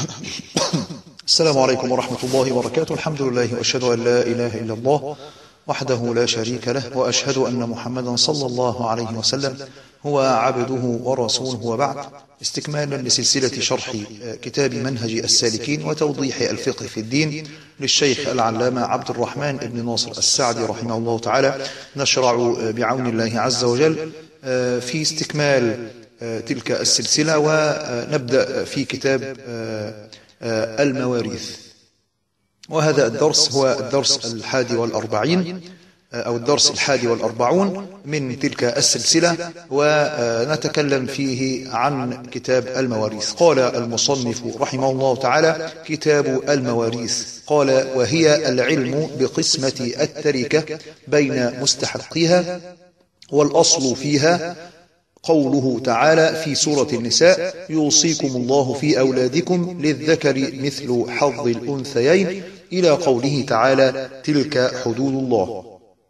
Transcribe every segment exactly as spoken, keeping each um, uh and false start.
السلام عليكم ورحمة الله وبركاته. الحمد لله وأشهد أن لا إله إلا الله وحده لا شريك له، وأشهد أن محمدا صلى الله عليه وسلم هو عبده ورسوله، وبعد. استكمالا لسلسلة شرح كتاب منهج السالكين وتوضيح الفقه في الدين للشيخ العلامة عبد الرحمن بن ناصر السعدي رحمه الله تعالى، نشرع بعون الله عز وجل في استكمال تلك السلسلة، ونبدأ في كتاب المواريث. وهذا الدرس هو الدرس الحادي والأربعين أو الدرس الحادي والأربعون من تلك السلسلة، ونتكلم فيه عن كتاب المواريث. قال المصنف رحمه الله تعالى: كتاب المواريث. قال: وهي العلم بقسمة التركة بين مستحقيها، والأصل فيها قوله تعالى في سورة النساء: يوصيكم الله في أولادكم للذكر مثل حظ الأنثيين، إلى قوله تعالى: تلك حدود الله.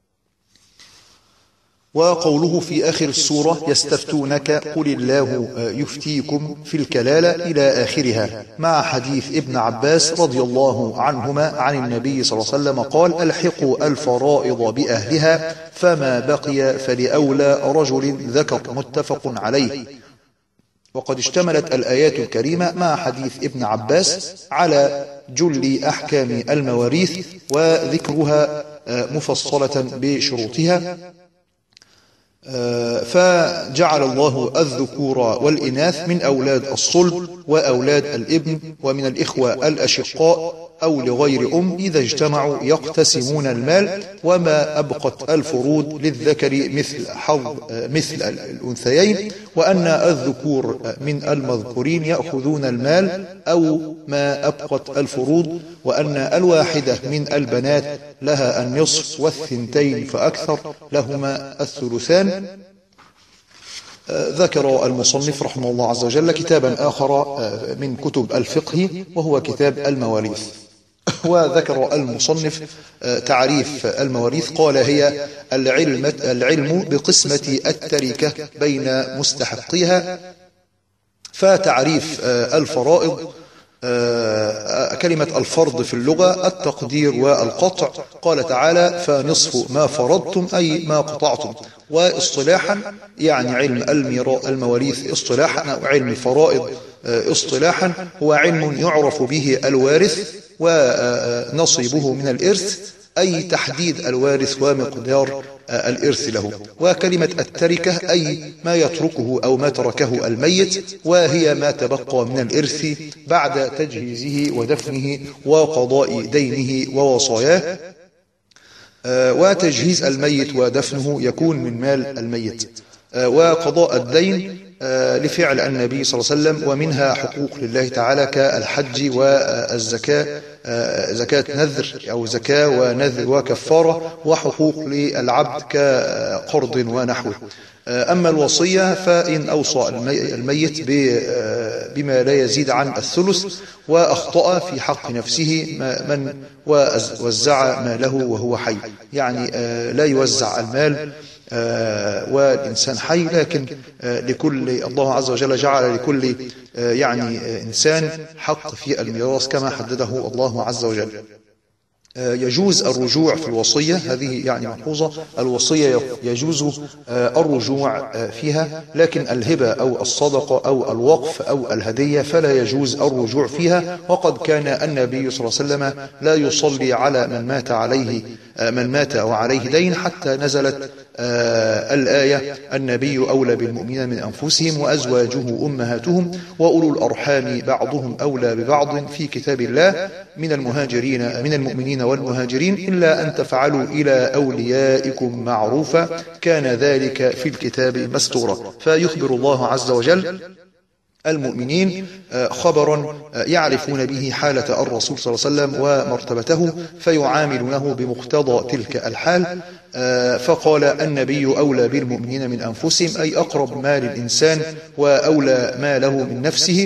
وقوله في آخر السورة: يستفتونك قل الله يفتيكم في الكلالة، إلى آخرها، مع حديث ابن عباس رضي الله عنهما عن النبي صلى الله عليه وسلم قال: ألحقوا الفرائض بأهلها، فما بقي فلأولى رجل ذكر، متفق عليه. وقد اشتملت الآيات الكريمة مع حديث ابن عباس على جل أحكام المواريث، وذكرها مفصلة بشروطها. فجعل الله الذكور والإناث من أولاد الصلب وأولاد الابن ومن الإخوة الأشقاء أو لغير أم إذا اجتمعوا يقتسمون المال، وما أبقت الفروض للذكر مثل حظ مثل الأنثيين، وأن الذكور من المذكورين يأخذون المال أو ما أبقت الفروض، وأن الواحدة من البنات لها النصف، والثنتين فأكثر لهما الثلثان. ذكر المصنف رحمه الله عز وجل كتابا آخر من كتب الفقه، وهو كتاب المواريث. وذكر المصنف تعريف المواريث. قال: هي العلم, العلم بقسمة التركة بين مستحقيها. فتعريف الفرائض: كلمة الفرض في اللغة التقدير والقطع. قال تعالى: فنصف ما فرضتم، أي ما قطعتم. واصطلاحا يعني علم المواريث اصطلاحا أو علم الفرائض اصطلاحا هو علم يعرف به الوارث ونصيبه من الإرث، أي تحديد الوارث ومقدار الإرث له. وكلمة التركة أي ما يتركه أو ما تركه الميت، وهي ما تبقى من الإرث بعد تجهيزه ودفنه وقضاء دينه ووصاياه. وتجهيز الميت ودفنه يكون من مال الميت، وقضاء الدين لفعل النبي صلى الله عليه وسلم، ومنها حقوق لله تعالى كالحج والزكاة، زكاة نذر أو زكاة ونذر وكفارة، وحقوق للعبد كقرض ونحوه. أما الوصية فإن أوصى الميت بما لا يزيد عن الثلث وأخطأ في حق نفسه من وزع ماله وهو حي، يعني لا يوزع المال والإنسان حي، لكن لكل الله عز وجل جعل لكل يعني إنسان حق في الميراث كما حدده الله عز وجل. يجوز الرجوع في الوصية، هذه يعني ملحوظة، الوصية يجوز الرجوع فيها، لكن الهبة أو الصدقة أو الوقف أو الهدية فلا يجوز الرجوع فيها. وقد كان النبي صلى الله عليه وسلم لا يصلي على من مات عليه من مات وعليه دين حتى نزلت الآية: النبي أولى بالمؤمنين من أنفسهم وأزواجه أمهاتهم وأولو الأرحام بعضهم أولى ببعض في كتاب الله من المهاجرين من المؤمنين والمهاجرين إلا أن تفعلوا إلى أوليائكم معروفا، كان ذلك في الكتاب مسطورا. فيخبر الله عز وجل المؤمنين خبرا يعرفون به حالة الرسول صلى الله عليه وسلم ومرتبته، فيعاملونه بمقتضى تلك الحال. فقال: النبي أولى بالمؤمنين من أنفسهم، أي أقرب ما للإنسان وأولى ما له من نفسه.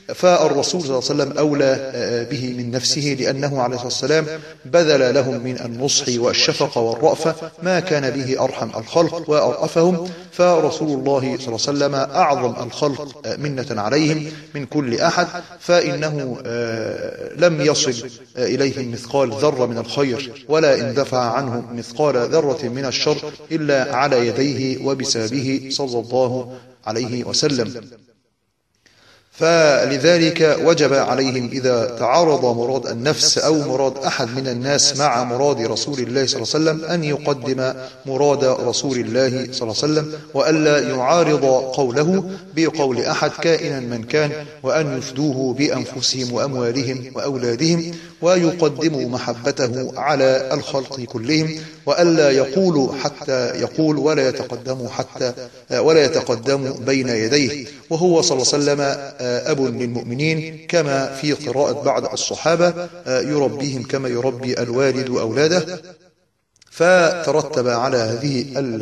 فالرسول صلى الله عليه وسلم أولى به من نفسه، لأنه عليه الصلاة والسلام بذل لهم من النصح والشفقة والرأفة ما كان به أرحم الخلق وأرأفهم. فرسول الله صلى الله عليه وسلم أعظم الخلق منة عليهم من كل أحد، فإنه لم يصل إليهم مثقال ذرة من الخير ولا اندفع عنهم مثقال ذرة من الشر إلا على يديه وبسببه صلى الله عليه وسلم. فلذلك وجب عليهم إذا تعارض مراد النفس أو مراد أحد من الناس مع مراد رسول الله صلى الله عليه وسلم أن يقدم مراد رسول الله صلى الله عليه وسلم، وألا يعارض قوله بقول أحد كائنا من كان، وأن يفدوه بأنفسهم وأموالهم وأولادهم، ويقدموا محبته على الخلق كلهم، وألا يقولوا حتى يقول ولا يتقدموا حتى ولا يتقدموا بين يديه. وهو صلى الله عليه وسلم أب للمؤمنين، كما في قراءة بعض الصحابة يربيهم كما يربي الوالد أولاده. فترتب على هذه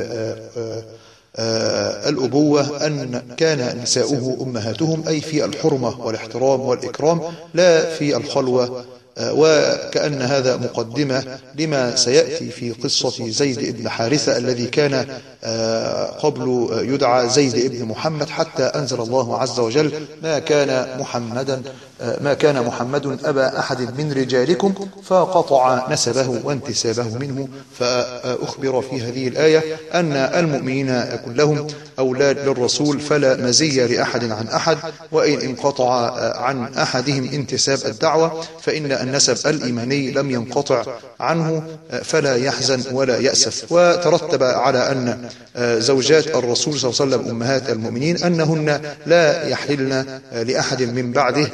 الأبوة أن كان نساؤه أمهاتهم، أي في الحرمة والاحترام والإكرام، لا في الخلوة. وكأن هذا مقدمة لما سيأتي في قصة زيد بن حارثة الذي كان قبل يدعى زيد بن محمد، حتى أنزل الله عز وجل ما كان محمدا ما كان محمد أبا أحد من رجالكم، فقطع نسبه وانتسابه منه. فأخبر في هذه الآية أن المؤمنين كلهم أولاد للرسول، فلا مزية لأحد عن أحد، وإن انقطع عن أحدهم انتساب الدعوة فإن النسب الإيماني لم ينقطع عنه، فلا يحزن ولا يأسف. وترتب على أن زوجات الرسول صلى الله عليه وسلم أمهات المؤمنين أنهن لا يحللن لأحد من بعده،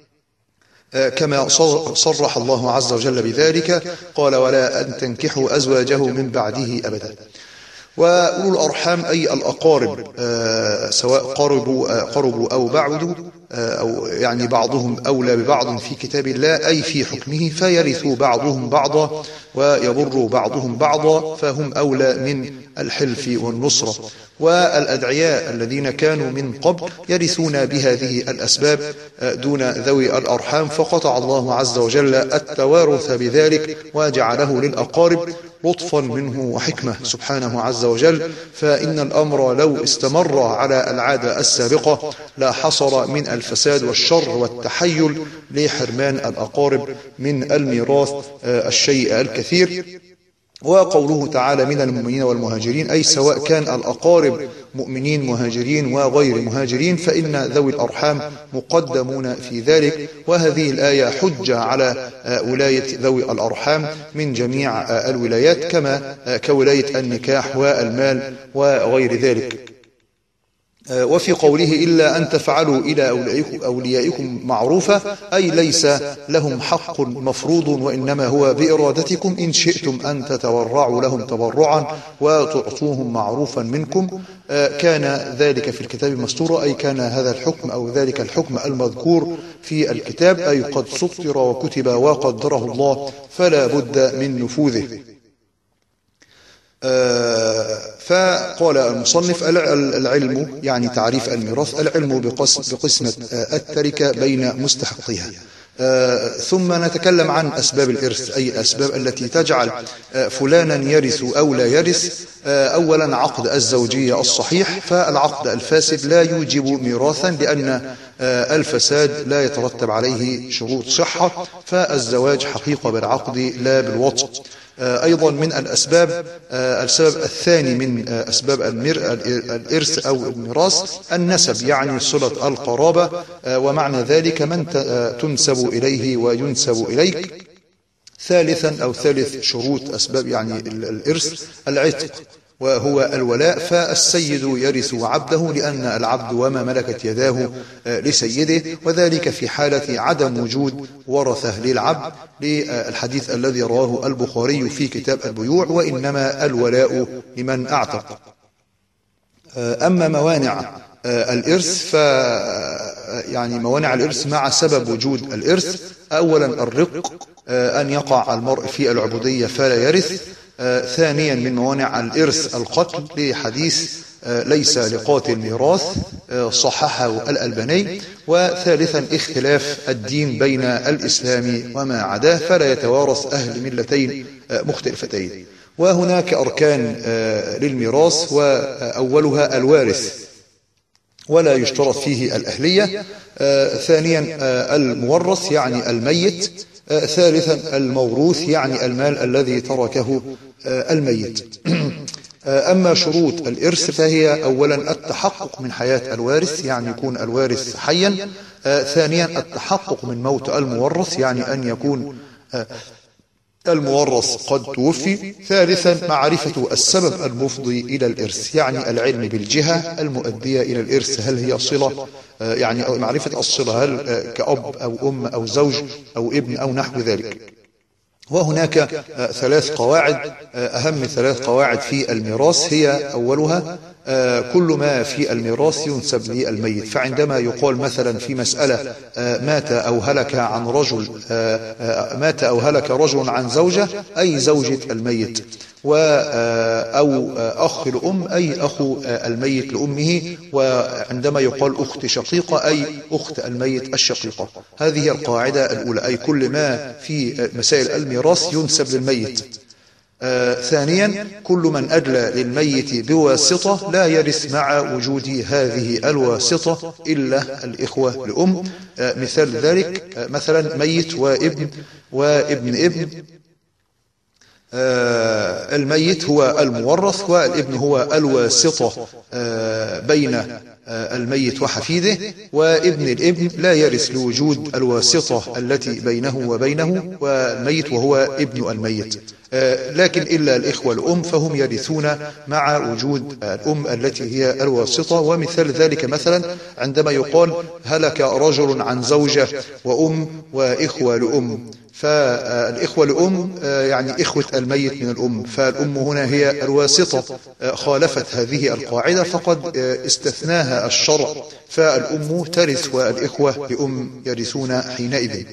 كما صرح الله عز وجل بذلك، قال ولا أن تنكحوا أزواجه من بعده أبدا. وأولو الأرحام أي الأقارب، سواء قربوا قربوا أو بعدوا، أو يعني بعضهم أولى ببعض في كتاب الله أي في حكمه، فيرثوا بعضهم بعضا ويضر بعضهم بعضا، فهم أولى من الحلف والنصرة. والأدعياء الذين كانوا من قبل يرثون بهذه الأسباب دون ذوي الأرحام، فقطع الله عز وجل التوارث بذلك وجعله للأقارب لطفا منه وحكمة سبحانه عز وجل. فإن الأمر لو استمر على العادة السابقة لا حصل من الفساد والشر والتحيل لحرمان الأقارب من الميراث الشيء الكثير. وقوله تعالى من المؤمنين والمهاجرين، أي سواء كان الأقارب مؤمنين مهاجرين وغير مهاجرين، فإن ذوي الأرحام مقدمون في ذلك. وهذه الآية حجة على ولاية ذوي الأرحام من جميع الولايات، كما كولاية النكاح والمال وغير ذلك. وفي قوله إلا أن تفعلوا إلى أوليائكم معروفا، أي ليس لهم حق مفروض، وإنما هو بإرادتكم إن شئتم أن تتورعوا لهم تبرعا وتعطوهم معروفا منكم. كان ذلك في الكتاب مستورا، أي كان هذا الحكم أو ذلك الحكم المذكور في الكتاب أي قد سطر وكتب وقدره الله، فلا بد من نفوذه. فقال المصنف العلم يعني تعريف الميراث، العلم بقسمة التركة بين مستحقها. ثم نتكلم عن أسباب الإرث، أي الأسباب التي تجعل فلانا يرث أو لا يرث. أولا عقد الزوجية الصحيح، فالعقد الفاسد لا يوجب ميراثا، لأن الفساد لا يترتب عليه شروط صحة، فالزواج حقيقة بالعقد لا بالوطء. أيضا من الأسباب السبب الثاني من أسباب الإرث أو الميراث النسب، يعني صلة القرابة، ومعنى ذلك من تنسب إليه وينسب إليك. ثالثا أو ثالث شروط أسباب يعني الإرث العتق، وهو الولاء، فالسيد يرث عبده لأن العبد وما ملكت يداه لسيده، وذلك في حالة عدم وجود ورثة للعبد، للحديث الذي رواه البخاري في كتاب البيوع وإنما الولاء لمن أعتق. أما موانع الإرث، ف يعني موانع الإرث مع سبب وجود الإرث، أولا الرق، أن يقع المرء في العبودية فلا يرث. ثانيا من موانع الإرث القتل، لحديث ليس لقاتل ميراث، صححه الألباني. وثالثا اختلاف الدين بين الإسلام وما عداه، فلا يتوارث أهل ملتين مختلفتين. وهناك أركان للميراث، وأولها الوارث ولا يشترط فيه الأهلية. ثانيا المورث يعني الميت. ثالثا الموروث يعني المال الذي تركه الميت. أما شروط الإرث فهي أولا التحقق من حياة الوارث، يعني يكون الوارث حيا. ثانيا التحقق من موت المورث، يعني أن يكون المورث قد توفي. ثالثا معرفة السبب المفضي إلى الإرث، يعني العلم بالجهة المؤدية إلى الإرث، هل هي صلة، يعني معرفة الصلة، هل كأب أو أم أو زوج أو ابن أو نحو ذلك. وهناك ثلاث قواعد، أهم ثلاث قواعد في الميراث. هي أولها كل ما في الميراث ينسب للميت. فعندما يقال مثلا في مسألة مات أو هلك عن رجل مات أو هلك رجل عن زوجة، أي زوجة الميت، و أو أخ لأم أي أخو الميت لأمه. وعندما يقال أخت شقيقة أي أخت الميت الشقيقة. هذه القاعدة الأولى، أي كل ما في مسائل الميراث ينسب للميت. آه ثانيا كل من أدلى للميت بواسطة لا يرث مع وجود هذه الواسطة إلا الإخوة لأم. آه مثال ذلك آه مثلا ميت وابن وابن ابن. آه الميت هو المورث، والابن هو الواسطة آه بين آه الميت وحفيده، وابن الابن لا يرث لوجود الواسطة التي بينه وبينه والميت وهو ابن الميت. آه لكن إلا الإخوة الأم فهم يرثون مع وجود الأم التي هي الواسطة. ومثال ذلك مثلا عندما يقال هلك رجل عن زوجة وأم وإخوة لأم، فالإخوة لأم يعني إخوة الميت من الأم، فالأم هنا هي الواسطة. خالفت هذه القاعدة فقد استثناها الشرع، فالأم ترث والإخوة لأم يرثون حينئذ.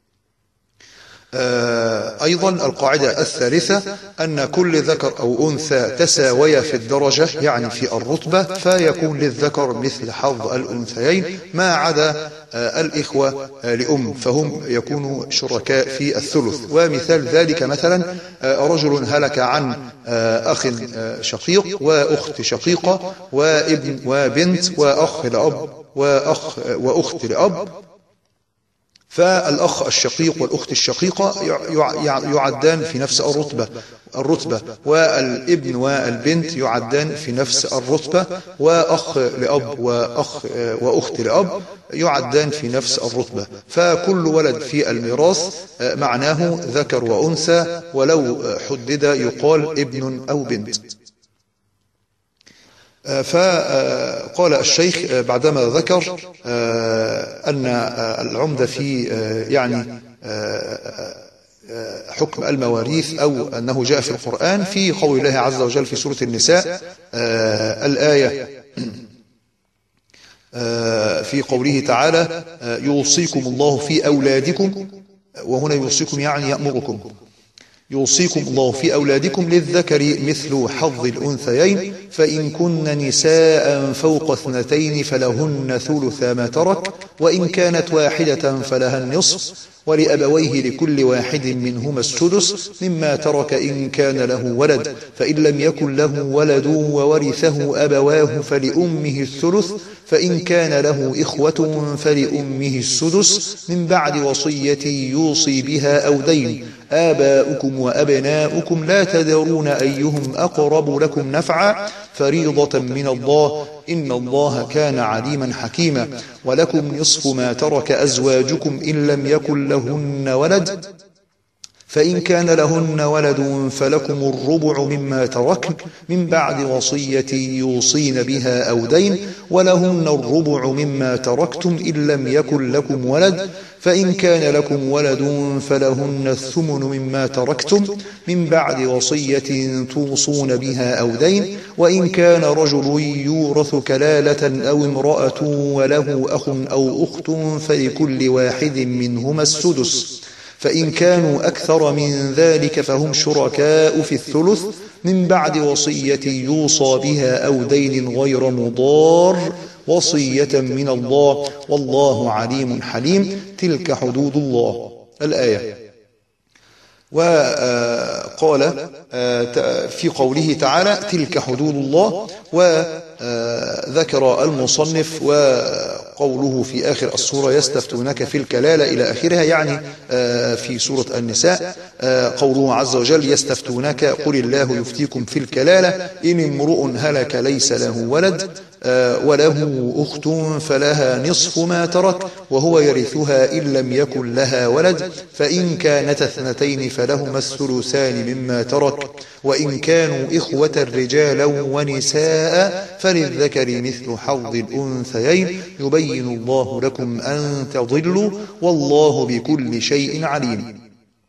أيضا القاعدة الثالثة أن كل ذكر أو أنثى تساويا في الدرجة، يعني في الرتبة، فيكون للذكر مثل حظ الأنثيين ما عدا الإخوة لأم، فهم يكونوا شركاء في الثلث. ومثال ذلك مثلا رجل هلك عن أخ شقيق وأخت شقيقة وابن وبنت وأخ لأب وأخ وأخت لأب، فالأخ الشقيق والأخت الشقيقة يعدان في نفس الرتبة الرتبة والابن والبنت يعدان في نفس الرتبة، وأخ لأب وأخ وأخت لأب يعدان في نفس الرتبة. فكل ولد في الميراث معناه ذكر وأنثى، ولو حدد يقال ابن أو بنت. فقال الشيخ بعدما ذكر أن العمدة في يعني حكم المواريث أو أنه جاء في القرآن في قول الله عز وجل في سورة النساء الآية في قوله تعالى يوصيكم الله في أولادكم، وهنا يوصيكم يعني يأمركم، يوصيكم الله في أولادكم للذكر مثل حظ الأنثيين، فإن كن نساء فوق اثنتين فلهن ثلث ما ترك، وإن كانت واحدة فلها النصف، ولأبويه لكل واحد منهما السدس مما ترك إن كان له ولد، فإن لم يكن له ولد وورثه أبواه فلأمه الثلث، فإن كان له إخوة فلأمه السدس من بعد وصية يوصي بها أو دين. آباؤكم وأبناؤكم لا تدرون أيهم أقرب لكم نفعا فريضة من الله إن الله كان عليما حكيما. ولكم نصف ما ترك أزواجكم إن لم يكن لهن ولد، فإن كان لهن ولد فلكم الربع مما تركن من بعد وصية يوصين بها أو دين، ولهن الربع مما تركتم إن لم يكن لكم ولد، فإن كان لكم ولد فلهن الثمن مما تركتم من بعد وصية توصون بها أو دين، وإن كان رجل يورث كلالة أو امرأة وله أخ أو أخت فلكل واحد منهما السدس، فإن كانوا أكثر من ذلك فهم شركاء في الثلث، من بعد وصية يوصى بها أو دين غير مضار وصية من الله والله عليم حليم. تلك حدود الله. الآية. وقال في قوله تعالى تلك حدود الله، وذكر المصنف وقوله في آخر السورة يستفتونك في الكلالة إلى آخرها، يعني في سورة النساء قوله عز وجل يستفتونك قل الله يفتيكم في الكلالة إن امرؤ هلك ليس له ولد وله أخت فلها نصف ما ترك وهو يرثها إن لم يكن لها ولد فإن كانت اثنتين فلهما الثلثان مما ترك وإن كانوا إخوة رجالا ونساء فللذكر مثل حظ الأنثيين يبين الله لكم أن تضلوا والله بكل شيء عليم.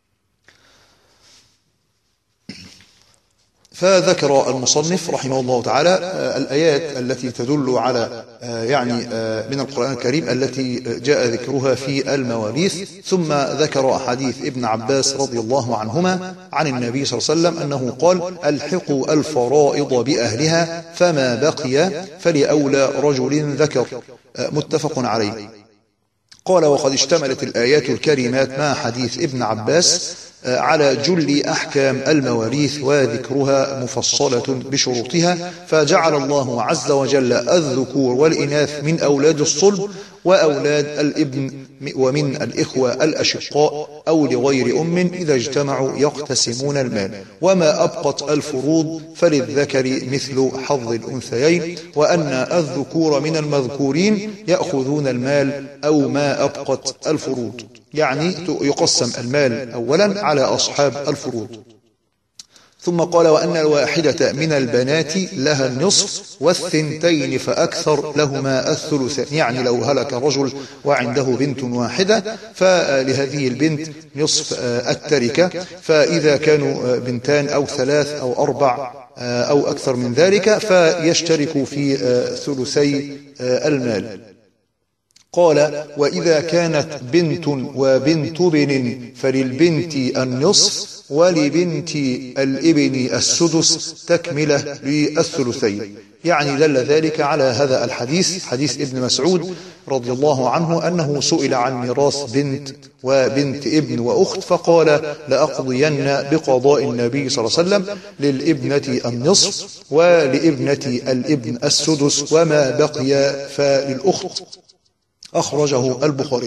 فذكر المصنف رحمه الله تعالى الآيات التي تدل على يعني من القرآن الكريم التي جاء ذكرها في المواريث، ثم ذكر حديث ابن عباس رضي الله عنهما عن النبي صلى الله عليه وسلم أنه قال الحقوا الفرائض بأهلها فما بقي فلأولى رجل ذكر، متفق عليه. قال وقد اشتملت الآيات الكريمات مع حديث ابن عباس على جل أحكام المواريث وذكرها مفصلة بشروطها، فجعل الله عز وجل الذكور والإناث من أولاد الصلب وأولاد الابن ومن الإخوة الأشقاء أو لغير أم إذا اجتمعوا يقتسمون المال، وما أبقت الفروض فللذكر مثل حظ الأنثيين، وأن الذكور من المذكورين يأخذون المال أو ما أبقت الفروض، يعني يقسم المال أولا على أصحاب الفروض. ثم قال وأن الواحدة من البنات لها النصف والثنتين فأكثر لهما الثلث، يعني لو هلك رجل وعنده بنت واحدة فلهذه البنت نصف التركة، فإذا كانوا بنتان أو ثلاث أو أربع أو أكثر من ذلك فيشتركوا في ثلثي المال. قال وإذا كانت بنت وبنت ابن فللبنت النصف ولبنت الابن السدس تكملة للثلثين، يعني دل ذلك على هذا الحديث حديث ابن مسعود رضي الله عنه أنه سئل عن ميراث بنت وبنت ابن وأخت فقال لأقضين بقضاء النبي صلى الله عليه وسلم للابنة النصف ولابنة الابن السدس وما بقي فللأخت، أخرجه البخاري.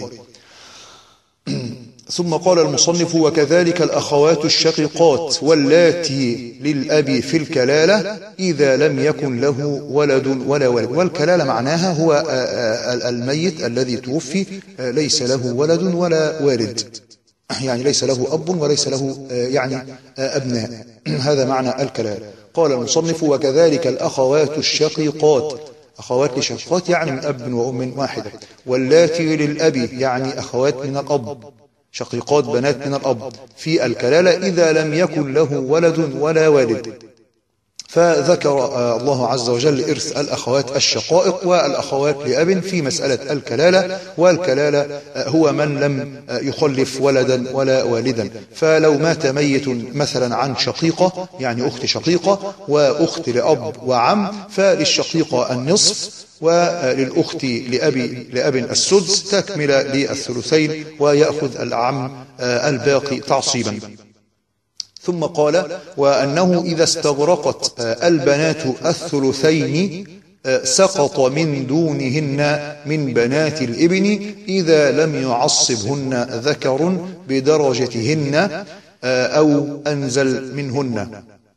ثم قال المصنف وكذلك الأخوات الشقيقات واللاتي للأب في الكلالة إذا لم يكن له ولد ولا ولد، والكلالة معناها هو الميت الذي توفي ليس له ولد ولا والد، يعني ليس له أب وليس له يعني أبناء، هذا معنى الكلالة. قال المصنف وكذلك الأخوات الشقيقات، أخوات لشقيقات يعني من أب وأم واحدة، واللاتي للأب يعني أخوات من الأب، شقيقات بنات من الأب في الكلالة إذا لم يكن له ولد ولا والد. فذكر الله عز وجل إرث الأخوات الشقائق والأخوات لأب في مسألة الكلالة، والكلالة هو من لم يخلف ولدا ولا والدا، فلو مات ميت مثلا عن شقيقة يعني أخت شقيقة وأخت لأب وعم فللشقيقة النصف وللأخت لأبي لأب السدس تكمل للثلثين ويأخذ العم الباقي تعصيبا. ثم قال وأنه إذا استغرقت البنات الثلثين سقط من دونهن من بنات الابن إذا لم يعصبهن ذكر بدرجتهن أو أنزل منهن.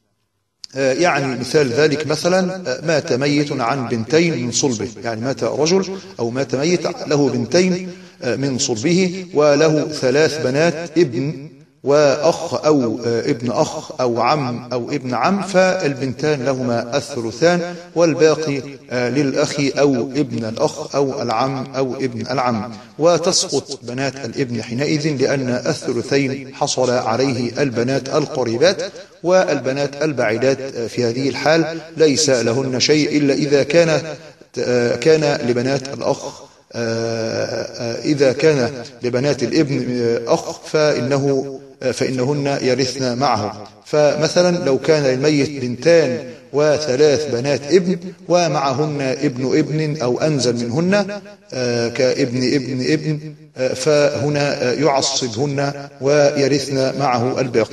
يعني مثال ذلك مثلا مات ميت عن بنتين من صلبه، يعني مات رجل أو مات ميت له بنتين من صلبه وله ثلاث بنات ابن وأخ أو ابن أخ أو عم أو ابن عم، فالبنتان لهما الثلثان والباقي للأخ أو ابن الأخ أو العم أو ابن العم، وتسقط بنات الابن حينئذ لأن الثلثين حصل عليه البنات القريبات، والبنات البعيدات في هذه الحال ليس لهن شيء إلا إذا كان كان لبنات الأخ إذا كان لبنات الابن أخ فإنه فإنهن يرثن معه. فمثلا لو كان للميت بنتان وثلاث بنات ابن ومعهن ابن ابن أو أنزل منهن كابن ابن ابن، فهنا يعصبهن ويرثن معه الباقي.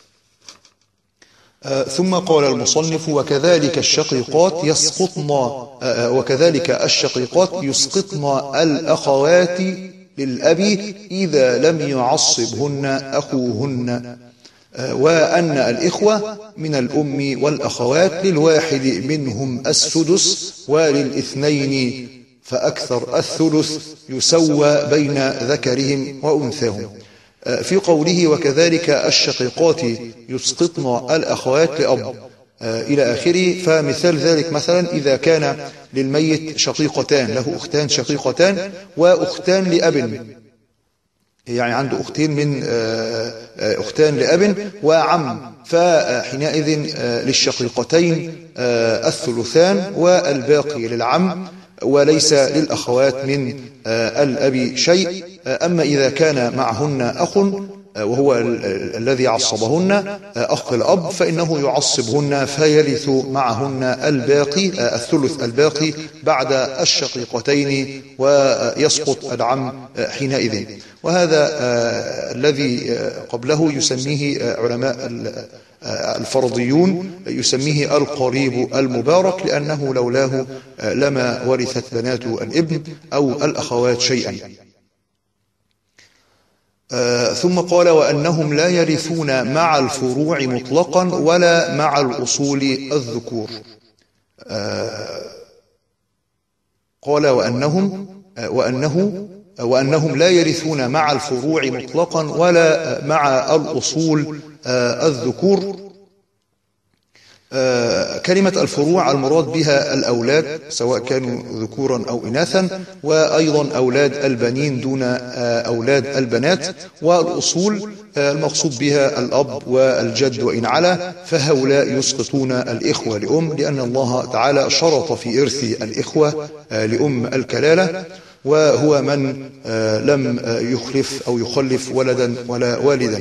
ثم قال المصنف: وكذلك الشقيقات يسقطن وكذلك الشقيقات يسقطن الأخوات للأب إذا لم يعصبهن أخوهن، وأن الإخوة من الأم والأخوات للواحد منهم السدس وللاثنين فأكثر الثلث يسوى بين ذكرهم وأنثاهم. في قوله وكذلك الشقيقات يسقطن الأخوات لأب إلى آخره، فمثال ذلك مثلا إذا كان للميت شقيقتان، له أختان شقيقتان وأختان لأب، يعني عنده أختين من أختان لأب وعم، فحينئذ للشقيقتين الثلثان والباقي للعم وليس للأخوات من الأب شيء. أما إذا كان معهن أخ وهو الذي عصبهن أخ الأب فإنه يعصبهن فيرث معهن الباقي الثلث الباقي بعد الشقيقتين ويسقط العم حينئذ. وهذا الذي قبله يسميه علماء الفرضيون يسميه القريب المبارك، لأنه لولاه لما ورثت بنات الابن أو الأخوات شيئا. آه ثم قال وأنهم لا يرثون مع الفروع مطلقا ولا مع الأصول الذكور. آه قال وأنهم آه وأنه وأنهم لا يرثون مع الفروع مطلقا ولا مع الأصول آه الذكور. آه كلمة الفروع المراد بها الأولاد سواء كانوا ذكورا أو إناثا، وأيضا أولاد البنين دون آه أولاد البنات. والأصول آه المقصود بها الأب والجد وإن علا، فهؤلاء يسقطون الإخوة لأم، لأن الله تعالى شرط في إرث الإخوة آه لأم الكلالة، وهو من آه لم آه يخلف أو يخلف ولدا ولا والدا.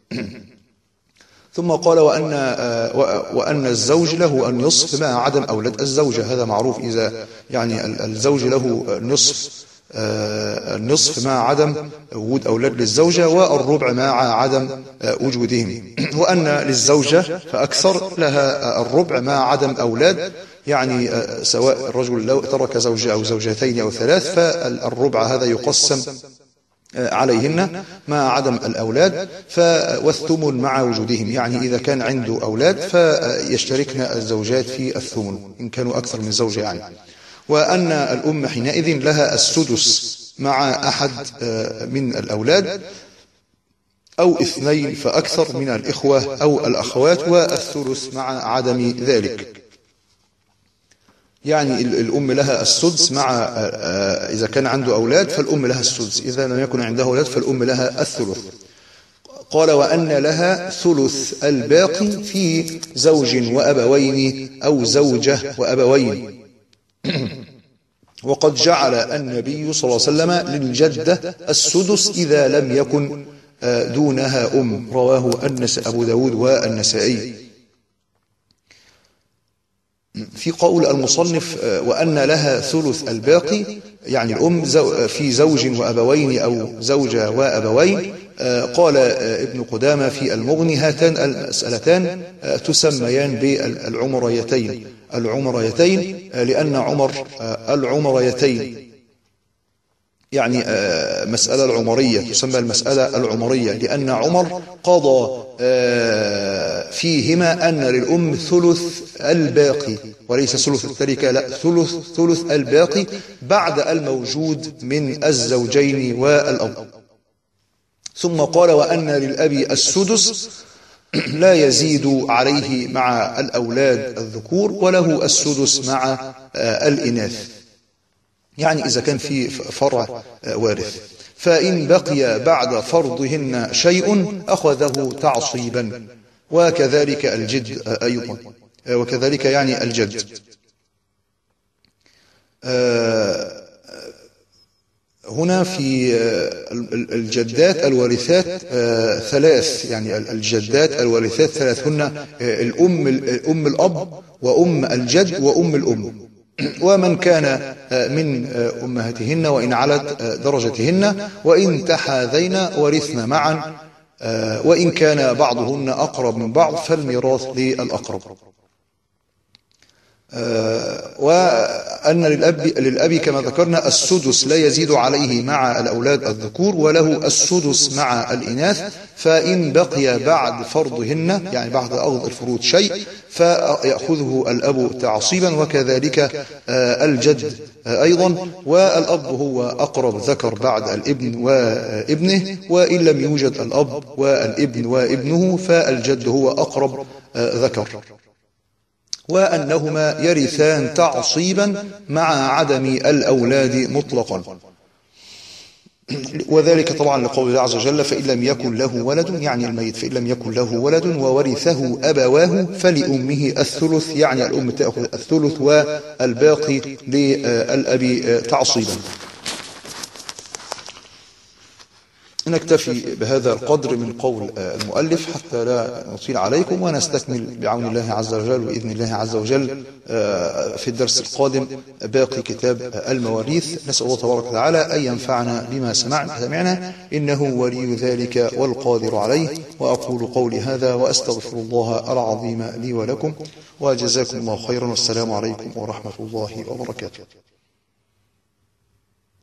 ثم قال وأن, وأن الزوج له النصف مع عدم أولاد الزوجة. هذا معروف، إذا يعني الزوج له النصف النصف مع عدم وجود أولاد للزوجة، والربع مع عدم وجودهم. وأن للزوجة فأكثر لها الربع مع عدم أولاد، يعني سواء الرجل لو ترك زوجة أو زوجتين أو ثلاث فالربع هذا يقسم عليهن مع عدم الأولاد، والثمن مع وجودهم، يعني إذا كان عنده أولاد فيشتركن الزوجات في الثمن إن كانوا أكثر من زوجة يعني. وأن الأم حينئذ لها السدس مع أحد من الأولاد أو اثنين فأكثر من الإخوة أو الأخوات، والثلث مع عدم ذلك. يعني الأم لها السدس مع إذا كان عنده أولاد فالأم لها السدس، إذا لم يكن عنده أولاد فالأم لها الثلث. قال وأن لها ثلث الباقي في زوج وأبوين أو زوجة وأبوين. وقد جعل النبي صلى الله عليه وسلم للجدة السدس إذا لم يكن دونها أم، رواه أبو داود والنسائي. في قول المصنف وأن لها ثلث الباقي، يعني الأم في زوج وأبوين أو زوجة وأبوين. قال ابن قدامة في المغني هاتان المسألتان تسميان بالعمريتين العمريتين لأن عمر العمريتين يعني مسألة العمرية تسمى المسألة العمرية، لأن عمر قضى فيهما أن للأم ثلث الباقي وليس ثلث التركة، لا ثلث ثلث الباقي بعد الموجود من الزوجين والأب. ثم قال وأن للأب السدس لا يزيد عليه مع الأولاد الذكور، وله السدس مع الإناث، يعني إذا كان في فرع وارث. فإن بقي بعد فرضهن شيء أخذه تعصيبا، وكذلك الجد أيضا، وكذلك يعني الجد. هنا في الجدات الوارثات ثلاث، يعني الجدات الوارثات ثلاث، هن الأم الأم الأب وأم الجد وأم الأم، ومن كان من أمهاتهن وإن علت درجتهن وإن تحاذين ورثن معا، وإن كان بعضهن أقرب من بعض فالميراث للأقرب. وأن للأب, للأب كما ذكرنا السدس لا يزيد عليه مع الأولاد الذكور، وله السدس مع الإناث، فإن بقي بعد فرضهن يعني بعد أخذ الفروض شيء فيأخذه الأب تعصيبا، وكذلك الجد أيضا، والأب هو أقرب ذكر بعد الابن وابنه، وإن لم يوجد الأب والابن وابنه فالجد هو أقرب ذكر، وأنهما يرثان تعصيبا مع عدم الأولاد مطلقا، وذلك طبعا لقول الله عز وجل فإن لم يكن له ولد، يعني الميت فإن لم يكن له ولد وورثه أبواه فلأمه الثلث، يعني الأم تأخذ الثلث والباقي للأب تعصيبا. نكتفي بهذا القدر من قول المؤلف حتى لا نطيل عليكم، ونستكمل بعون الله عز وجل وإذن الله عز وجل في الدرس القادم باقي كتاب المواريث. نسأل الله تبارك وتعالى أن ينفعنا بما سمعنا، إنه ولي ذلك والقادر عليه. وأقول قولي هذا وأستغفر الله العظيم لي ولكم، وجزاكم الله خيرا، والسلام عليكم ورحمة الله وبركاته.